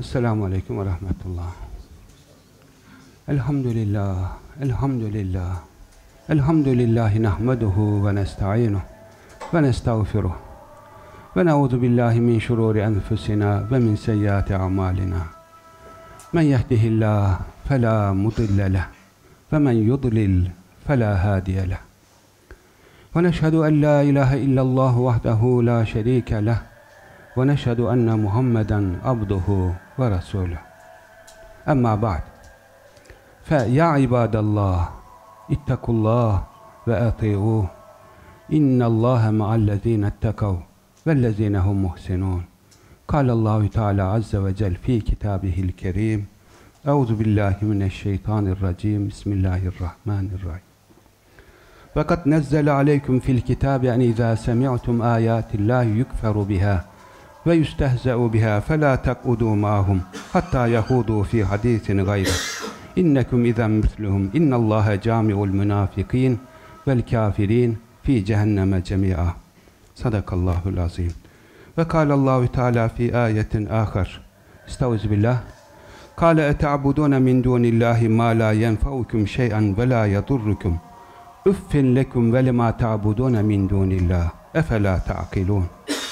Esselamu Aleyküm ve Rahmetullah. Elhamdülillah, elhamdülillah. Elhamdülillahi nahmeduhu ve nesta'inuhu ve nestağfiruh. Ve ne'udhu billahi min şururi enfusina ve min seyyiati a'malina. Men yehdihillah fela mudille leh ve men yudlil fela hadiye leh. Ve neşhedü en la ilahe illallah vahdehu la şerike leh ve neşhedü enne Muhammeden abduhu ve resuluh. Emma ba'd. Fe ya ibadallah ittakullah ve ati'uh. İnnallâhe ma'allezîne ettekav vellezîne hum muhsinûn. Kâlallâhu Teâlâ azze ve cel fî kitâbihil kerîm. Euzu billahi mineşşeytanirracim. Bismillahirrahmanirrahim. Ve kad nezzele aleyküm fil kitâbi en izâ semi'tum âyâtillâhi yukferu biha ve yustehze'u biha felâ tek'udû ma'hum hattâ yehûdû fî hadîsin gayre. İnnekum izen misluhum. İnnallâhe câmi'ul münâfikîn vel kâfirîn fî cehenneme cemî'a. Sadakallâhul azîm. Ve kâlallâhu Teâlâ fî âyetin âkhar. Estağfirullah. Kâle ete'abudûne min dûnillâhi mâ lâ yenfe'ukum şey'en ve lâ yedurrukum. Üffin lekum ve limâ ta'budûne min dûnillâh. Efelâ ta'kilûn.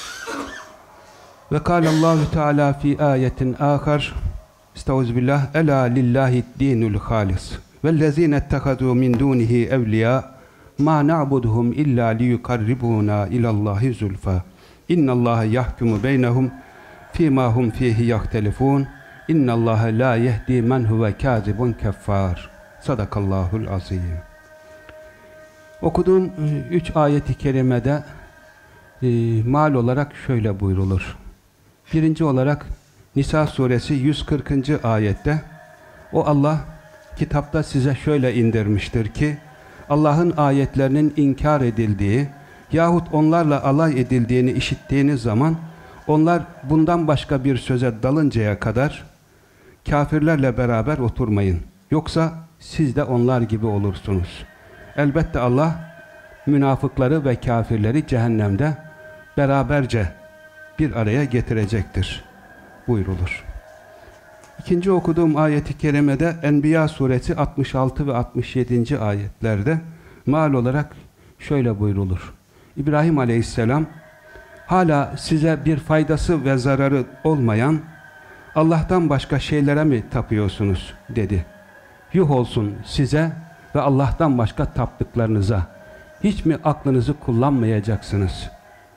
Ve kâlallâhu Teâlâ fî âyetin âkhar. Estağfirullah. Elâ lillâhi'd-dînul hâlis. Vellezîne ettehazû min dûnihi evliyâ. Ma na'buduhum illa liyukarribuna ilallahi zulfa. İnnallâhe yahkumu beynehum fîmâ hum fîhi yahtelifûn. İnnallâhe lâ yehdi men huve kâzibun keffâr. Sadakallâhul azîm. Okuduğum 3 ayet-i kerimede mal olarak şöyle buyrulur. Birinci olarak Nisa suresi 140. ayette o Allah kitapta size şöyle indirmiştir ki Allah'ın ayetlerinin inkar edildiği yahut onlarla alay edildiğini işittiğiniz zaman onlar bundan başka bir söze dalıncaya kadar kafirlerle beraber oturmayın. Yoksa siz de onlar gibi olursunuz. Elbette Allah münafıkları ve kafirleri cehennemde beraberce bir araya getirecektir buyrulur. İkinci okuduğum ayet-i kerimede Enbiya suresi 66 ve 67. ayetlerde mal olarak şöyle buyrulur. İbrahim aleyhisselam hala size bir faydası ve zararı olmayan Allah'tan başka şeylere mi tapıyorsunuz dedi. Yuh olsun size ve Allah'tan başka taptıklarınıza. Hiç mi aklınızı kullanmayacaksınız?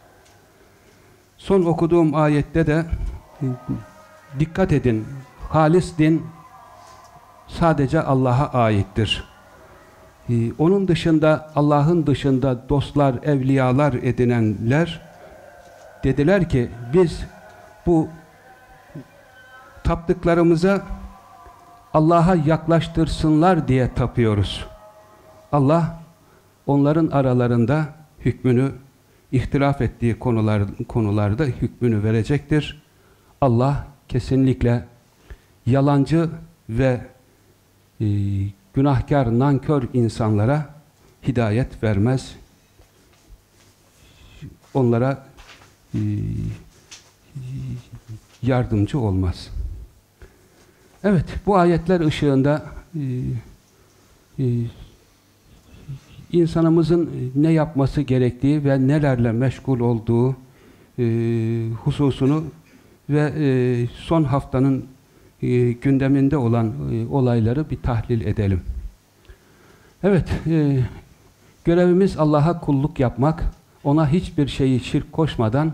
Son okuduğum ayette de dikkat edin, halis din sadece Allah'a aittir. Onun dışında, Allah'ın dışında dostlar, evliyalar edinenler dediler ki biz bu taptıklarımıza Allah'a yaklaştırsınlar diye tapıyoruz. Allah onların aralarında hükmünü, ihtilaf ettiği konularda hükmünü verecektir. Allah kesinlikle yalancı ve günahkar, nankör insanlara hidayet vermez. Onlara yardımcı olmaz. Evet, bu ayetler ışığında insanımızın ne yapması gerektiği ve nelerle meşgul olduğu hususunu ve son haftanın gündeminde olan olayları bir tahlil edelim. Evet, görevimiz Allah'a kulluk yapmak, ona hiçbir şeyi şirk koşmadan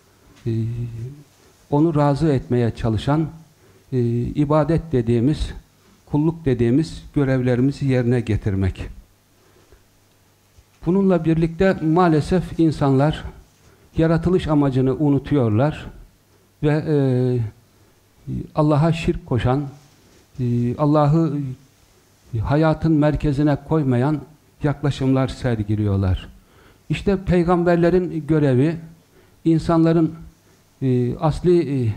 onu razı etmeye çalışan ibadet dediğimiz, kulluk dediğimiz görevlerimizi yerine getirmek. Bununla birlikte maalesef insanlar yaratılış amacını unutuyorlar ve Allah'a şirk koşan, Allah'ı hayatın merkezine koymayan yaklaşımlar sergiliyorlar. İşte peygamberlerin görevi, insanların asli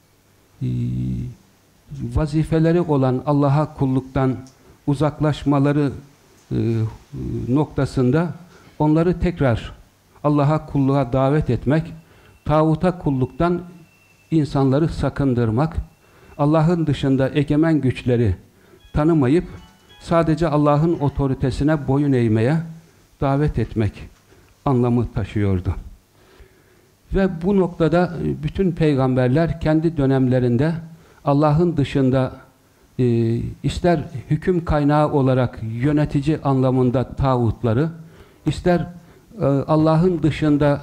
vazifeleri olan Allah'a kulluktan uzaklaşmaları noktasında onları tekrar Allah'a kulluğa davet etmek, tağuta kulluktan insanları sakındırmak, Allah'ın dışında egemen güçleri tanımayıp sadece Allah'ın otoritesine boyun eğmeye davet etmek anlamı taşıyordu. Ve bu noktada bütün peygamberler kendi dönemlerinde Allah'ın dışında ister hüküm kaynağı olarak yönetici anlamında tağutları, ister Allah'ın dışında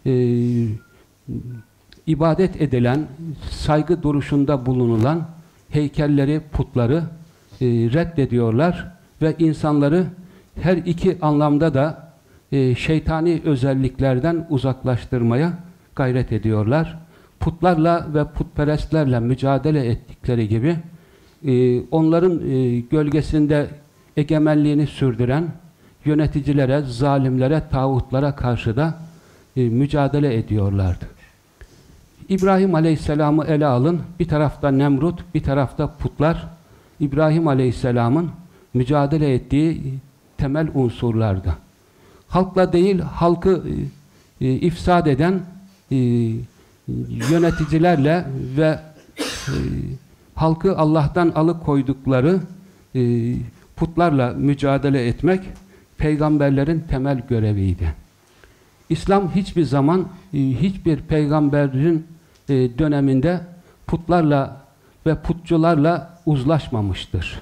ibadet edilen, saygı duruşunda bulunulan heykelleri, putları reddediyorlar ve insanları her iki anlamda da şeytani özelliklerden uzaklaştırmaya gayret ediyorlar. Putlarla ve putperestlerle mücadele ettikleri gibi onların gölgesinde egemenliğini sürdüren yöneticilere, zalimlere, tağutlara karşı da mücadele ediyorlardı. İbrahim Aleyhisselam'ı ele alın. Bir tarafta Nemrut, bir tarafta putlar. İbrahim Aleyhisselam'ın mücadele ettiği temel unsurlardı. Halkla değil, halkı ifsad eden yöneticilerle ve halkı Allah'tan alıkoydukları putlarla mücadele etmek peygamberlerin temel göreviydi. İslam hiçbir zaman hiçbir peygamberin döneminde putlarla ve putçularla uzlaşmamıştır.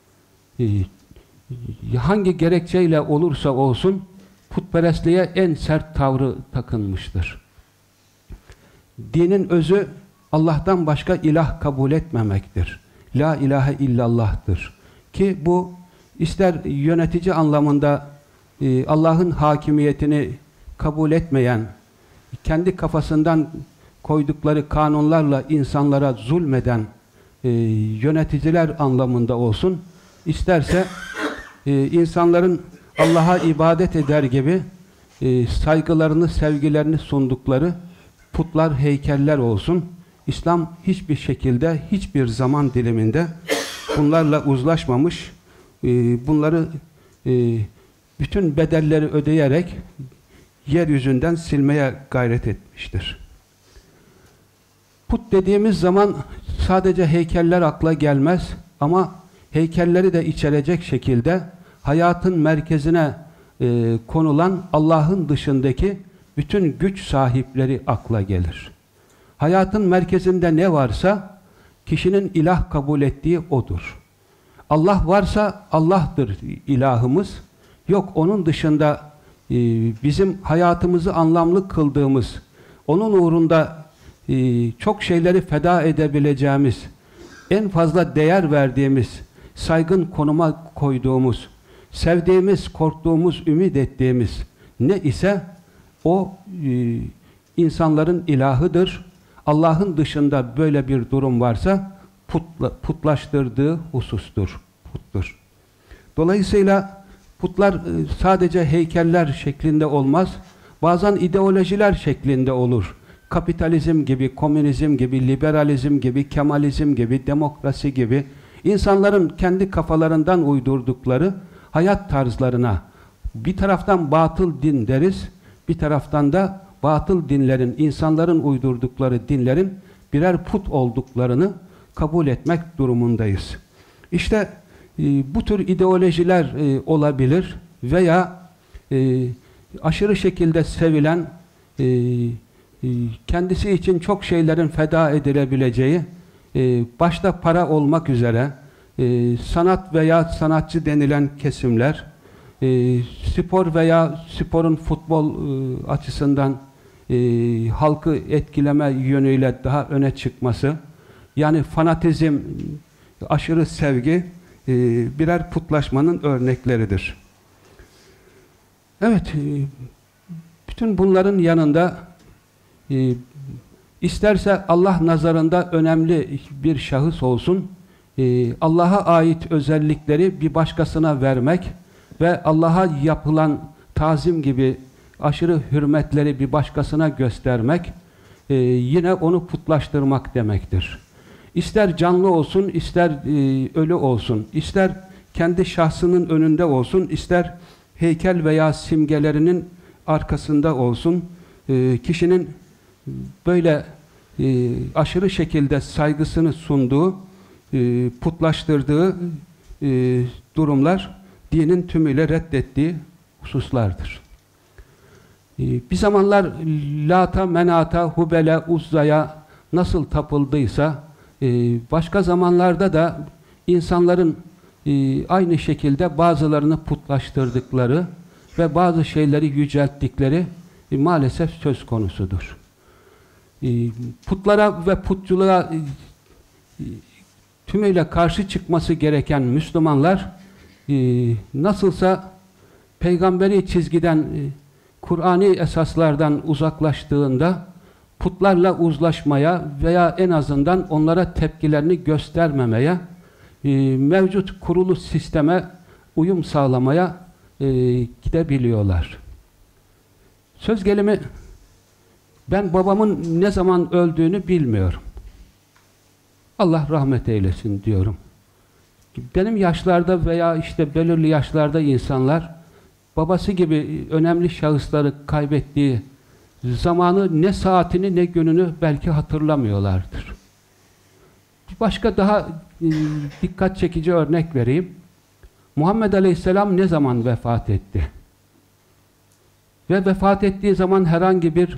Hangi gerekçeyle olursa olsun putperestliğe en sert tavrı takınmıştır. Dinin özü Allah'tan başka ilah kabul etmemektir. La ilahe illallah'tır. Ki bu ister yönetici anlamında Allah'ın hakimiyetini kabul etmeyen, kendi kafasından koydukları kanunlarla insanlara zulmeden yöneticiler anlamında olsun, isterse insanların Allah'a ibadet eder gibi saygılarını, sevgilerini sundukları putlar, heykeller olsun. İslam hiçbir şekilde, hiçbir zaman diliminde bunlarla uzlaşmamış, bunları bütün bedelleri ödeyerek yeryüzünden silmeye gayret etmiştir. Put dediğimiz zaman sadece heykeller akla gelmez ama heykelleri de içerecek şekilde hayatın merkezine konulan Allah'ın dışındaki bütün güç sahipleri akla gelir. Hayatın merkezinde ne varsa kişinin ilah kabul ettiği odur. Allah varsa Allah'tır ilahımız. Yok onun dışında bizim hayatımızı anlamlı kıldığımız, onun uğrunda çok şeyleri feda edebileceğimiz, en fazla değer verdiğimiz, saygın konuma koyduğumuz, sevdiğimiz, korktuğumuz, ümit ettiğimiz ne ise o insanların ilahıdır. Allah'ın dışında böyle bir durum varsa putlaştırdığı husustur, puttur. Dolayısıyla putlar sadece heykeller şeklinde olmaz, bazen ideolojiler şeklinde olur. Kapitalizm gibi, komünizm gibi, liberalizm gibi, kemalizm gibi, demokrasi gibi insanların kendi kafalarından uydurdukları hayat tarzlarına bir taraftan batıl din deriz, bir taraftan da batıl dinlerin, insanların uydurdukları dinlerin birer put olduklarını kabul etmek durumundayız. İşte bu tür ideolojiler olabilir veya aşırı şekilde sevilen, kendisi için çok şeylerin feda edilebileceği, başta para olmak üzere sanat veya sanatçı denilen kesimler, spor veya sporun futbol açısından halkı etkileme yönüyle daha öne çıkması, yani fanatizm, aşırı sevgi birer putlaşmanın örnekleridir. Evet, bütün bunların yanında isterse Allah nazarında önemli bir şahıs olsun, Allah'a ait özellikleri bir başkasına vermek ve Allah'a yapılan tazim gibi aşırı hürmetleri bir başkasına göstermek yine onu putlaştırmak demektir. İster canlı olsun, ister ölü olsun, ister kendi şahsının önünde olsun, ister heykel veya simgelerinin arkasında olsun, kişinin böyle aşırı şekilde saygısını sunduğu, putlaştırdığı durumlar dinin tümüyle reddettiği hususlardır. Bir zamanlar Lat'a, Menat'a, Hubel'e, Uzza'ya nasıl tapıldıysa başka zamanlarda da insanların aynı şekilde bazılarını putlaştırdıkları ve bazı şeyleri yücelttikleri maalesef söz konusudur. Putlara ve putçuluğa tümüyle karşı çıkması gereken Müslümanlar nasılsa peygamberi çizgiden, Kur'ani esaslardan uzaklaştığında putlarla uzlaşmaya veya en azından onlara tepkilerini göstermemeye, mevcut kurulu sisteme uyum sağlamaya gidebiliyorlar. Söz gelimi, ben babamın ne zaman öldüğünü bilmiyorum. Allah rahmet eylesin diyorum. Benim yaşlarda veya işte belirli yaşlarda insanlar babası gibi önemli şahısları kaybettiği zamanı, ne saatini ne gününü belki hatırlamıyorlardır. Başka daha dikkat çekici örnek vereyim. Muhammed Aleyhisselam ne zaman vefat etti? Ve vefat ettiği zaman herhangi bir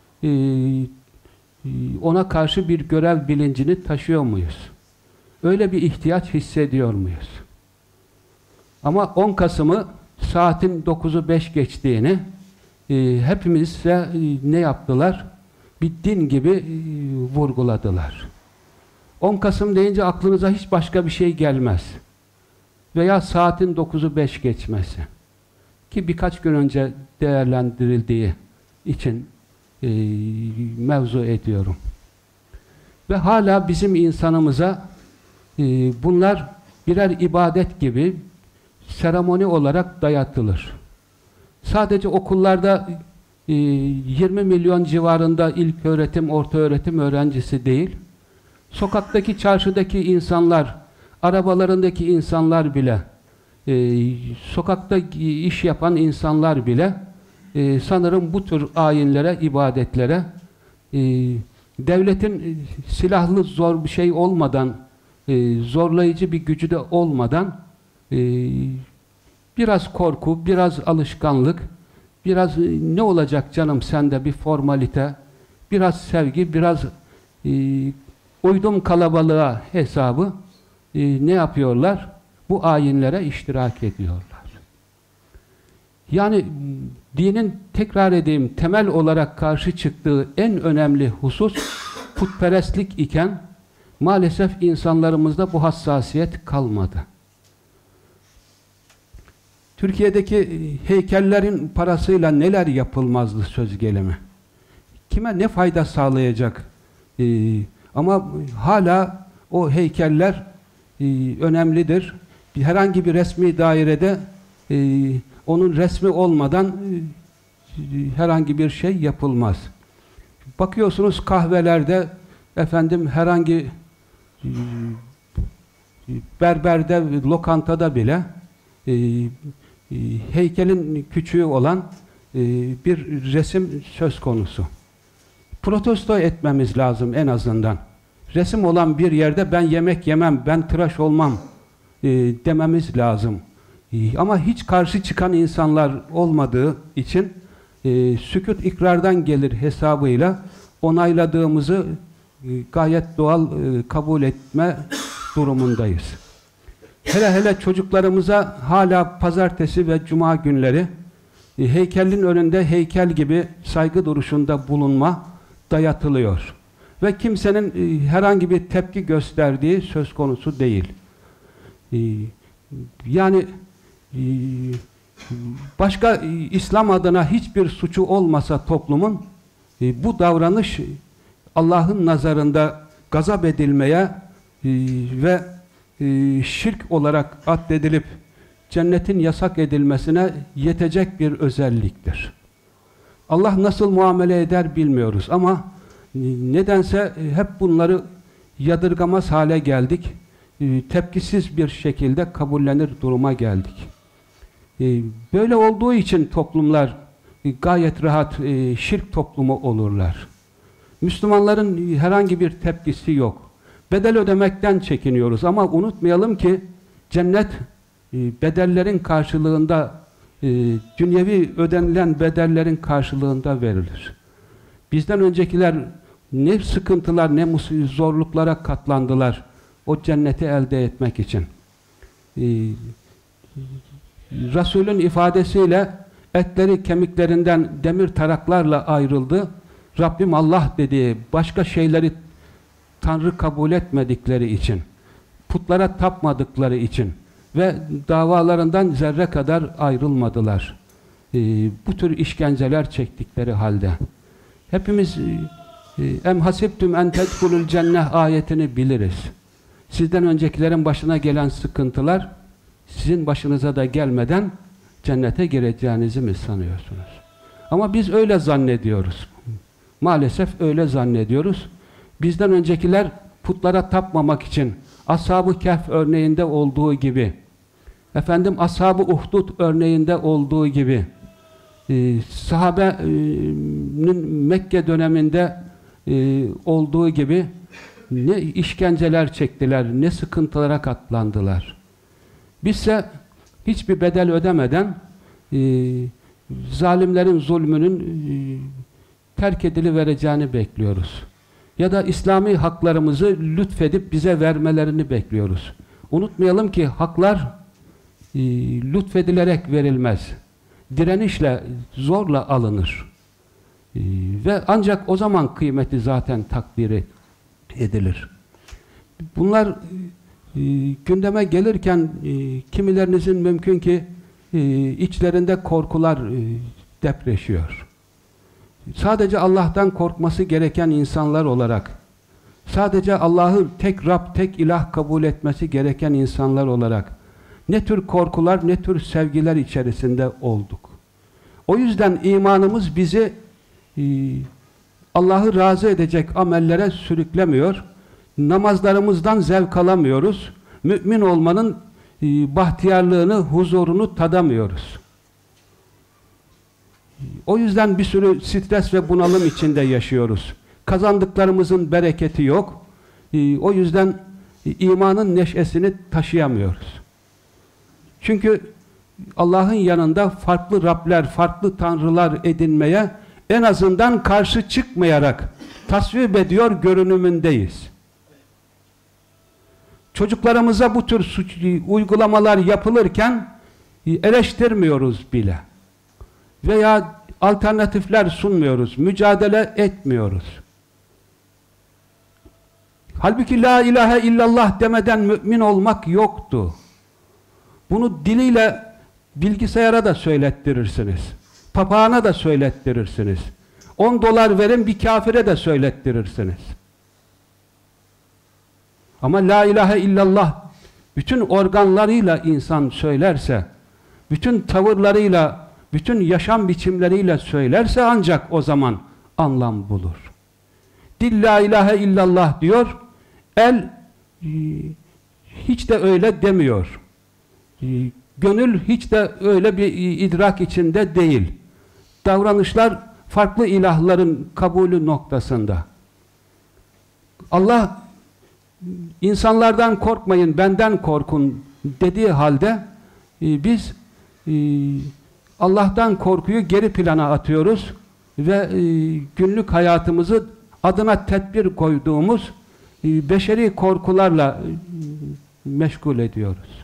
ona karşı bir görev bilincini taşıyor muyuz? Öyle bir ihtiyaç hissediyor muyuz? Ama 10 Kasım'ı saatin 9'u 5 geçtiğini hepimizse ne yaptılar? Bir din gibi vurguladılar. 10 Kasım deyince aklınıza hiç başka bir şey gelmez. Veya saatin 9'u 5 geçmesi. Ki birkaç gün önce değerlendirildiği için mevzu ediyorum. Ve hala bizim insanımıza bunlar birer ibadet gibi seremoni olarak dayatılır. Sadece okullarda 20 milyon civarında ilköğretim, ortaöğretim öğrencisi değil, sokaktaki, çarşıdaki insanlar, arabalarındaki insanlar bile, sokakta iş yapan insanlar bile sanırım bu tür ayinlere, ibadetlere devletin silahlı zor bir şey olmadan, zorlayıcı bir gücü de olmadan biraz korku, biraz alışkanlık, biraz ne olacak canım sende bir formalite, biraz sevgi, biraz uydum kalabalığa hesabı ne yapıyorlar? Bu ayinlere iştirak ediyorlar. Yani dinin, tekrar edeyim, temel olarak karşı çıktığı en önemli husus putperestlik iken maalesef insanlarımızda bu hassasiyet kalmadı. Türkiye'deki heykellerin parasıyla neler yapılmazdı söz gelimi. Kime ne fayda sağlayacak? Ama hala o heykeller önemlidir. Herhangi bir resmi dairede onun resmi olmadan herhangi bir şey yapılmaz. Bakıyorsunuz kahvelerde, efendim herhangi berberde, lokantada bile heykelin küçüğü olan bir resim söz konusu. Protesto etmemiz lazım en azından. Resim olan bir yerde ben yemek yemem, ben tıraş olmam dememiz lazım. Ama hiç karşı çıkan insanlar olmadığı için sükût ikrardan gelir hesabıyla onayladığımızı gayet doğal kabul etme durumundayız. Hele hele çocuklarımıza hala pazartesi ve cuma günleri heykelin önünde heykel gibi saygı duruşunda bulunma dayatılıyor. Ve kimsenin herhangi bir tepki gösterdiği söz konusu değil. Yani başka İslam adına hiçbir suçu olmasa toplumun bu davranış Allah'ın nazarında gazap edilmeye ve şirk olarak addedilip cennetin yasak edilmesine yetecek bir özelliktir. Allah nasıl muamele eder bilmiyoruz ama nedense hep bunları yadırgamaz hale geldik. Tepkisiz bir şekilde kabullenir duruma geldik. Böyle olduğu için toplumlar gayet rahat şirk toplumu olurlar. Müslümanların herhangi bir tepkisi yok. Bedel ödemekten çekiniyoruz ama unutmayalım ki cennet bedellerin karşılığında, dünyevi ödenilen bedellerin karşılığında verilir. Bizden öncekiler ne sıkıntılar, ne zorluklara katlandılar o cenneti elde etmek için. Resul'ün ifadesiyle etleri kemiklerinden demir taraklarla ayrıldı. Rabbim Allah dediği başka şeyleri Tanrı kabul etmedikleri için, putlara tapmadıkları için ve davalarından zerre kadar ayrılmadılar. Bu tür işkenceler çektikleri halde. Hepimiz em hasibtüm en tedhulul cenneh ayetini biliriz. Sizden öncekilerin başına gelen sıkıntılar sizin başınıza da gelmeden cennete gireceğinizi mi sanıyorsunuz? Ama biz öyle zannediyoruz. Maalesef öyle zannediyoruz. Bizden öncekiler putlara tapmamak için Ashab-ı Kehf örneğinde olduğu gibi, Ashab-ı Uhdud örneğinde olduğu gibi, sahabenin Mekke döneminde olduğu gibi ne işkenceler çektiler, ne sıkıntılara katlandılar. Bizse hiçbir bedel ödemeden zalimlerin zulmünün terk edilivereceğini bekliyoruz. Ya da İslami haklarımızı lütfedip bize vermelerini bekliyoruz. Unutmayalım ki haklar lütfedilerek verilmez. Direnişle, zorla alınır. Ve ancak o zaman kıymeti zaten takdir edilir. Bunlar gündeme gelirken kimilerinizin mümkün ki içlerinde korkular depreşiyor. Sadece Allah'tan korkması gereken insanlar olarak, sadece Allah'ı tek Rab, tek ilah kabul etmesi gereken insanlar olarak ne tür korkular, ne tür sevgiler içerisinde olduk. O yüzden imanımız bizi Allah'ı razı edecek amellere sürüklemiyor. Namazlarımızdan zevk alamıyoruz. Mümin olmanın bahtiyarlığını, huzurunu tadamıyoruz. O yüzden bir sürü stres ve bunalım içinde yaşıyoruz. Kazandıklarımızın bereketi yok. O yüzden imanın neşesini taşıyamıyoruz. Çünkü Allah'ın yanında farklı Rabler, farklı Tanrılar edinmeye en azından karşı çıkmayarak tasvip ediyor görünümündeyiz. Çocuklarımıza bu tür uygulamalar yapılırken eleştirmiyoruz bile. Veya alternatifler sunmuyoruz, mücadele etmiyoruz. Halbuki la ilahe illallah demeden mümin olmak yoktu. Bunu diliyle bilgisayara da söylettirirsiniz. Papağana da söylettirirsiniz. 10 dolar verin bir kafire de söylettirirsiniz. Ama la ilahe illallah bütün organlarıyla insan söylerse, bütün tavırlarıyla, bütün yaşam biçimleriyle söylerse ancak o zaman anlam bulur. Dil la ilahe illallah diyor, el hiç de öyle demiyor. Gönül hiç de öyle bir idrak içinde değil. Davranışlar farklı ilahların kabulü noktasında. Allah insanlardan korkmayın, benden korkun dediği halde biz Allah'tan korkuyu geri plana atıyoruz ve günlük hayatımızı adına tedbir koyduğumuz beşeri korkularla meşgul ediyoruz.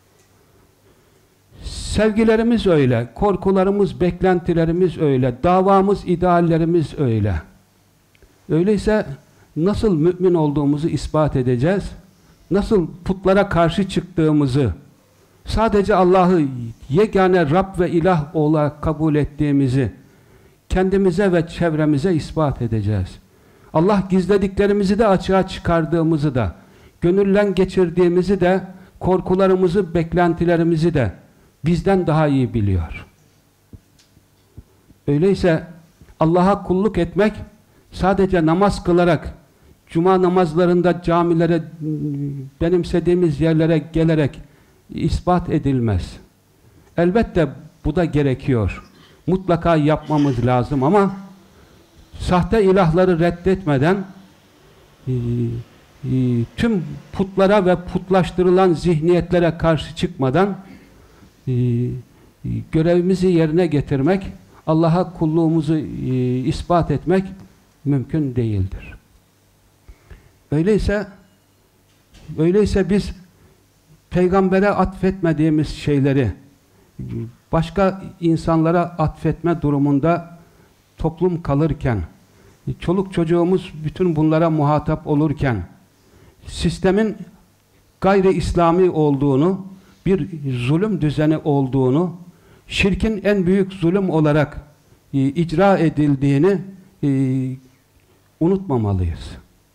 Sevgilerimiz öyle, korkularımız, beklentilerimiz öyle, davamız, ideallerimiz öyle. Öyleyse nasıl mümin olduğumuzu ispat edeceğiz? Nasıl putlara karşı çıktığımızı, sadece Allah'ı yegane Rab ve ilah olarak kabul ettiğimizi kendimize ve çevremize ispat edeceğiz. Allah gizlediklerimizi de açığa çıkardığımızı da, gönülden geçirdiğimizi de, korkularımızı, beklentilerimizi de bizden daha iyi biliyor. Öyleyse Allah'a kulluk etmek sadece namaz kılarak, cuma namazlarında camilere, benimsediğimiz yerlere gelerek ispat edilmez. Elbette bu da gerekiyor. Mutlaka yapmamız lazım ama sahte ilahları reddetmeden, tüm putlara ve putlaştırılan zihniyetlere karşı çıkmadan görevimizi yerine getirmek, Allah'a kulluğumuzu ispat etmek mümkün değildir. Öyleyse biz peygambere atfetmediğimiz şeyleri başka insanlara atfetme durumunda toplum kalırken, çoluk çocuğumuz bütün bunlara muhatap olurken, sistemin gayri İslami olduğunu, bir zulüm düzeni olduğunu, şirkin en büyük zulüm olarak icra edildiğini unutmamalıyız.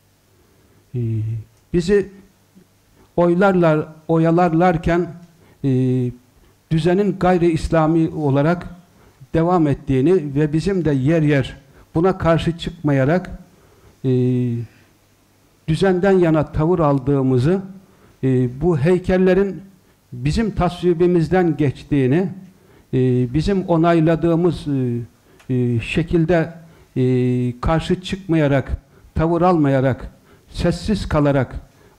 Bizi oyalarlarken düzenin gayri İslami olarak devam ettiğini ve bizim de yer yer buna karşı çıkmayarak düzenden yana tavır aldığımızı, bu heykellerin bizim tasvibimizden geçtiğini, bizim onayladığımız şekilde karşı çıkmayarak, tavır almayarak, sessiz kalarak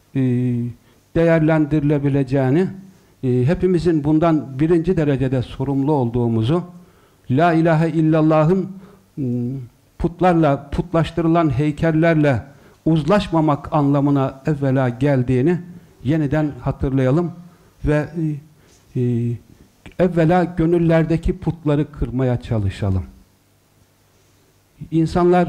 değerlendirilebileceğini, hepimizin bundan birinci derecede sorumlu olduğumuzu, La ilahe illallah'ın putlarla, putlaştırılan heykellerle uzlaşmamak anlamına evvela geldiğini yeniden hatırlayalım ve evvela gönüllerdeki putları kırmaya çalışalım. İnsanlar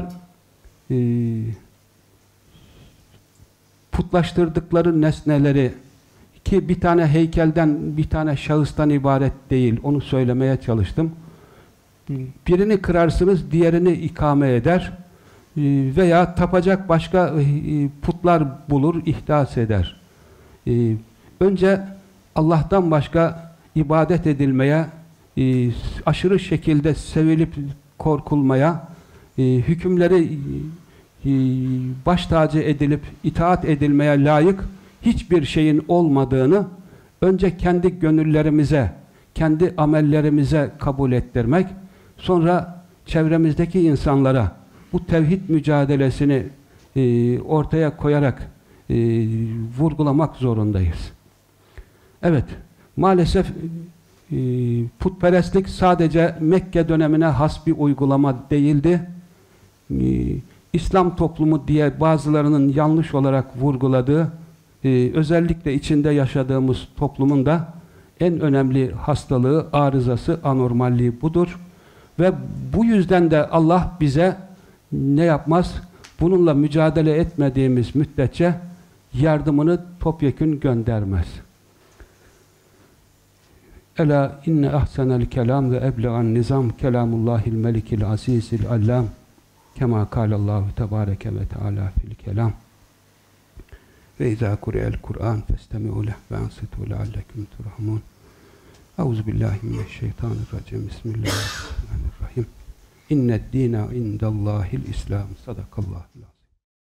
putlaştırdıkları nesneleri, ki bir tane heykelden, bir tane şahıstan ibaret değil, onu söylemeye çalıştım. Birini kırarsınız, diğerini ikame eder veya tapacak başka putlar bulur, ihdas eder. Önce Allah'tan başka ibadet edilmeye, aşırı şekilde sevilip korkulmaya, hükümleri baş tacı edilip itaat edilmeye layık hiçbir şeyin olmadığını önce kendi gönüllerimize, kendi amellerimize kabul ettirmek, sonra çevremizdeki insanlara bu tevhid mücadelesini ortaya koyarak vurgulamak zorundayız. Evet, maalesef putperestlik sadece Mekke dönemine has bir uygulama değildi. İslam toplumu diye bazılarının yanlış olarak vurguladığı, özellikle içinde yaşadığımız toplumun da en önemli hastalığı, arızası, anormalliği budur. Ve bu yüzden de Allah bize ne yapmaz? Bununla mücadele etmediğimiz müddetçe yardımını topyekün göndermez. Ela inne ahsenel kelam ve eblegan nizam kelamullahil melikil azizil allam kema kâlallahu tebâreke ve teâlâ fil kelam ve izâ kure'el Kur'an festemi'u leh ve ansitû leallekum turhamun. Euzubillahimineşşeytanirracim. Bismillahirrahmanirrahim. İnned dîne indallâhil islam. Sadakallâhul azim.